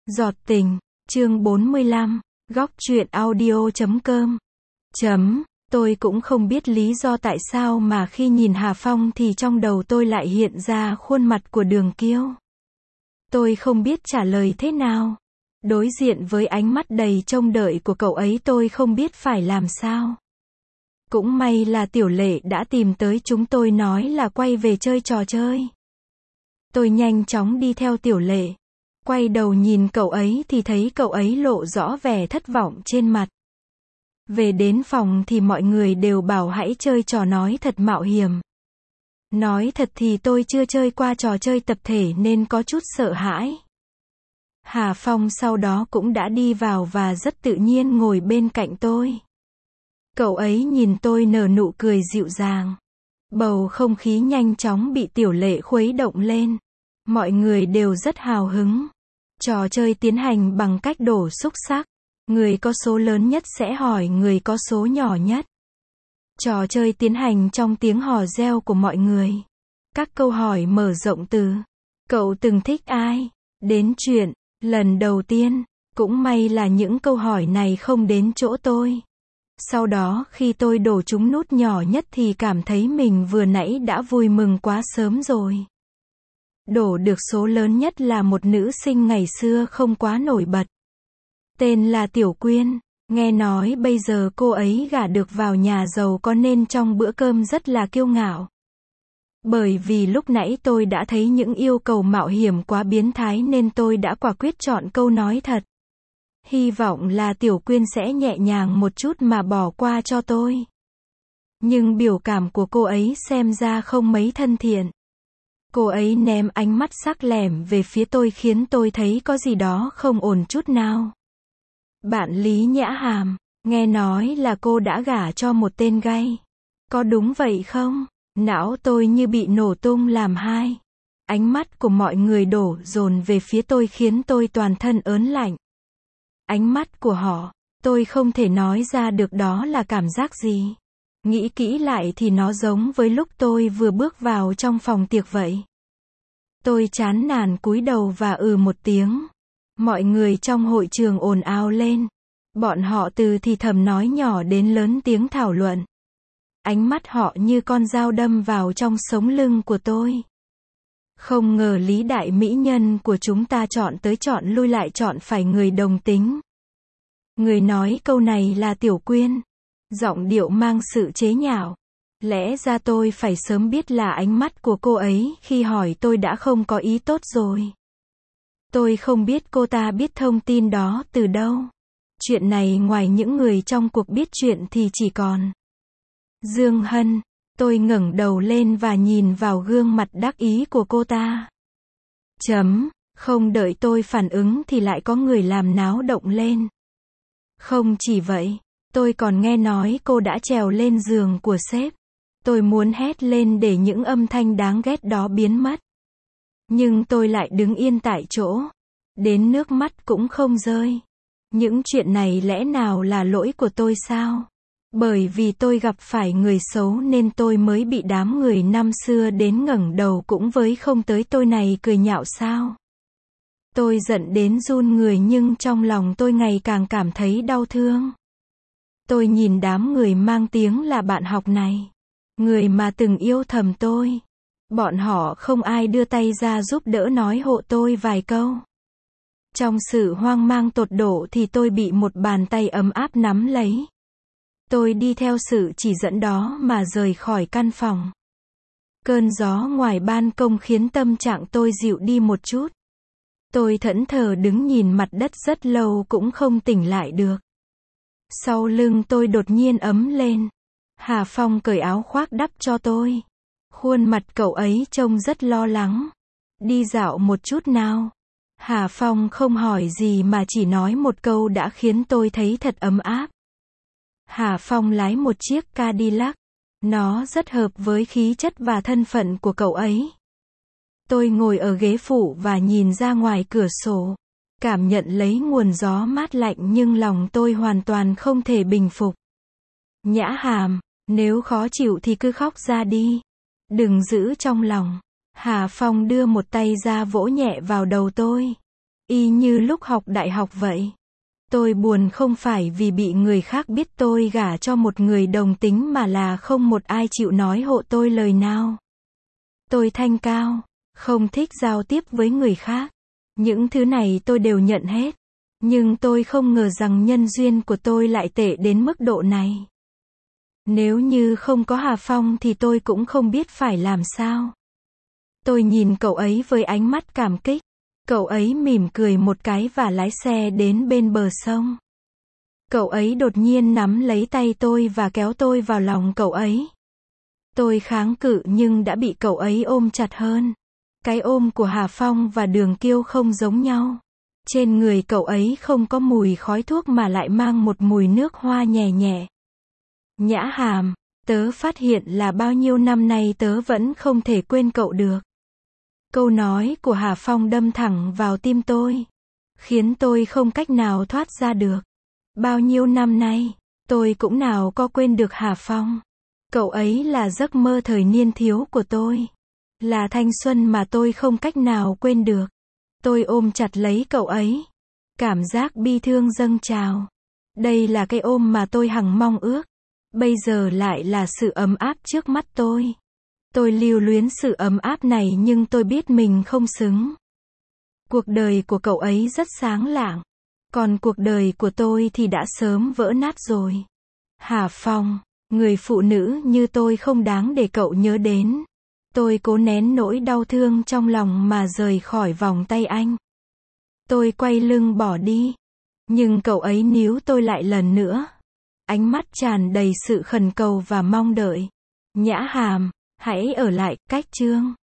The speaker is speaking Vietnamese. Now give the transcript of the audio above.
Giọt tình, chương 45, góc truyện audio.com. Tôi cũng không biết lý do tại sao mà khi nhìn Hà Phong thì trong đầu tôi lại hiện ra khuôn mặt của Đường Kiêu. Tôi không biết trả lời thế nào. Đối diện với ánh mắt đầy trông đợi của cậu ấy tôi không biết phải làm sao. Cũng may là Tiểu Lệ đã tìm tới chúng tôi nói là quay về chơi trò chơi. Tôi nhanh chóng đi theo Tiểu Lệ. Quay đầu nhìn cậu ấy thì thấy cậu ấy lộ rõ vẻ thất vọng trên mặt. Về đến phòng thì mọi người đều bảo hãy chơi trò nói thật mạo hiểm. Nói thật thì tôi chưa chơi qua trò chơi tập thể nên có chút sợ hãi. Hà Phong sau đó cũng đã đi vào và rất tự nhiên ngồi bên cạnh tôi. Cậu ấy nhìn tôi nở nụ cười dịu dàng. Bầu không khí nhanh chóng bị Tiểu Lệ khuấy động lên. Mọi người đều rất hào hứng. Trò chơi tiến hành bằng cách đổ xúc xắc. Người có số lớn nhất sẽ hỏi người có số nhỏ nhất. Trò chơi tiến hành trong tiếng hò reo của mọi người. Các câu hỏi mở rộng từ cậu từng thích ai, đến chuyện lần đầu tiên. Cũng may là những câu hỏi này không đến chỗ tôi. Sau đó khi tôi đổ trúng nút nhỏ nhất thì cảm thấy mình vừa nãy đã vui mừng quá sớm rồi. Đổ được số lớn nhất là một nữ sinh ngày xưa không quá nổi bật. Tên là Tiểu Quyên. Nghe nói bây giờ cô ấy gả được vào nhà giàu có nên trong bữa cơm rất là kiêu ngạo. Bởi vì lúc nãy tôi đã thấy những yêu cầu mạo hiểm quá biến thái nên tôi đã quả quyết chọn câu nói thật. Hy vọng là Tiểu Quyên sẽ nhẹ nhàng một chút mà bỏ qua cho tôi. Nhưng biểu cảm của cô ấy xem ra không mấy thân thiện. Cô ấy ném ánh mắt sắc lẻm về phía tôi khiến tôi thấy có gì đó không ổn chút nào. Bạn Lý Nhã Hàm, nghe nói là cô đã gả cho một tên gay. Có đúng vậy không? Não tôi như bị nổ tung làm hai. Ánh mắt của mọi người đổ dồn về phía tôi khiến tôi toàn thân ớn lạnh. Ánh mắt của họ, tôi không thể nói ra được đó là cảm giác gì. Nghĩ kỹ lại thì nó giống với lúc tôi vừa bước vào trong phòng tiệc vậy. Tôi chán nản cúi đầu và một tiếng. Mọi người trong hội trường ồn ào lên. Bọn họ từ thì thầm nói nhỏ đến lớn tiếng thảo luận. Ánh mắt họ như con dao đâm vào trong sống lưng của tôi. Không ngờ Lý đại mỹ nhân của chúng ta chọn tới chọn lui lại chọn phải người đồng tính. Người nói câu này là Tiểu Quyên. Giọng điệu mang sự chế nhạo. Lẽ ra tôi phải sớm biết là ánh mắt của cô ấy khi hỏi tôi đã không có ý tốt rồi. Tôi không biết cô ta biết thông tin đó từ đâu. Chuyện này ngoài những người trong cuộc biết chuyện thì chỉ còn Dương Hân. Tôi ngẩng đầu lên và nhìn vào gương mặt đắc ý của cô ta. Không đợi tôi phản ứng thì lại có người làm náo động lên. Không chỉ vậy, tôi còn nghe nói cô đã trèo lên giường của sếp. Tôi muốn hét lên để những âm thanh đáng ghét đó biến mất. Nhưng tôi lại đứng yên tại chỗ. Đến nước mắt cũng không rơi. Những chuyện này lẽ nào là lỗi của tôi sao? Bởi vì tôi gặp phải người xấu nên tôi mới bị đám người năm xưa đến ngẩng đầu cũng với không tới tôi này cười nhạo sao? Tôi giận đến run người nhưng trong lòng tôi ngày càng cảm thấy đau thương. Tôi nhìn đám người mang tiếng là bạn học này. Người mà từng yêu thầm tôi. Bọn họ không ai đưa tay ra giúp đỡ nói hộ tôi vài câu. Trong sự hoang mang tột độ thì tôi bị một bàn tay ấm áp nắm lấy. Tôi đi theo sự chỉ dẫn đó mà rời khỏi căn phòng. Cơn gió ngoài ban công khiến tâm trạng tôi dịu đi một chút. Tôi thẫn thờ đứng nhìn mặt đất rất lâu cũng không tỉnh lại được. Sau lưng tôi đột nhiên ấm lên. Hà Phong cởi áo khoác đắp cho tôi. Khuôn mặt cậu ấy trông rất lo lắng. Đi dạo một chút nào. Hà Phong không hỏi gì mà chỉ nói một câu đã khiến tôi thấy thật ấm áp. Hà Phong lái một chiếc Cadillac. Nó rất hợp với khí chất và thân phận của cậu ấy. Tôi ngồi ở ghế phụ và nhìn ra ngoài cửa sổ. Cảm nhận lấy nguồn gió mát lạnh nhưng lòng tôi hoàn toàn không thể bình phục. Nhã Hàm, nếu khó chịu thì cứ khóc ra đi. Đừng giữ trong lòng. Hà Phong đưa một tay ra vỗ nhẹ vào đầu tôi. Y như lúc học đại học vậy. Tôi buồn không phải vì bị người khác biết tôi gả cho một người đồng tính mà là không một ai chịu nói hộ tôi lời nào. Tôi thanh cao, không thích giao tiếp với người khác. Những thứ này tôi đều nhận hết. Nhưng tôi không ngờ rằng nhân duyên của tôi lại tệ đến mức độ này. Nếu như không có Hà Phong thì tôi cũng không biết phải làm sao. Tôi nhìn cậu ấy với ánh mắt cảm kích. Cậu ấy mỉm cười một cái và lái xe đến bên bờ sông. Cậu ấy đột nhiên nắm lấy tay tôi và kéo tôi vào lòng cậu ấy. Tôi kháng cự nhưng đã bị cậu ấy ôm chặt hơn. Cái ôm của Hà Phong và Đường Kiêu không giống nhau. Trên người cậu ấy không có mùi khói thuốc mà lại mang một mùi nước hoa nhẹ nhẹ. Nhã Hàm, tớ phát hiện là bao nhiêu năm nay tớ vẫn không thể quên cậu được. Câu nói của Hà Phong đâm thẳng vào tim tôi, khiến tôi không cách nào thoát ra được. Bao nhiêu năm nay, tôi cũng nào có quên được Hà Phong. Cậu ấy là giấc mơ thời niên thiếu của tôi. Là thanh xuân mà tôi không cách nào quên được. Tôi ôm chặt lấy cậu ấy. Cảm giác bi thương dâng trào. Đây là cái ôm mà tôi hằng mong ước. Bây giờ lại là sự ấm áp trước mắt tôi. Tôi lưu luyến sự ấm áp này nhưng tôi biết mình không xứng. Cuộc đời của cậu ấy rất sáng lạng. Còn cuộc đời của tôi thì đã sớm vỡ nát rồi. Hà Phong, người phụ nữ như tôi không đáng để cậu nhớ đến. Tôi cố nén nỗi đau thương trong lòng mà rời khỏi vòng tay anh. Tôi quay lưng bỏ đi. Nhưng cậu ấy níu tôi lại lần nữa. Ánh mắt tràn đầy sự khẩn cầu và mong đợi. Nhã Hàm, hãy ở lại, cách chương.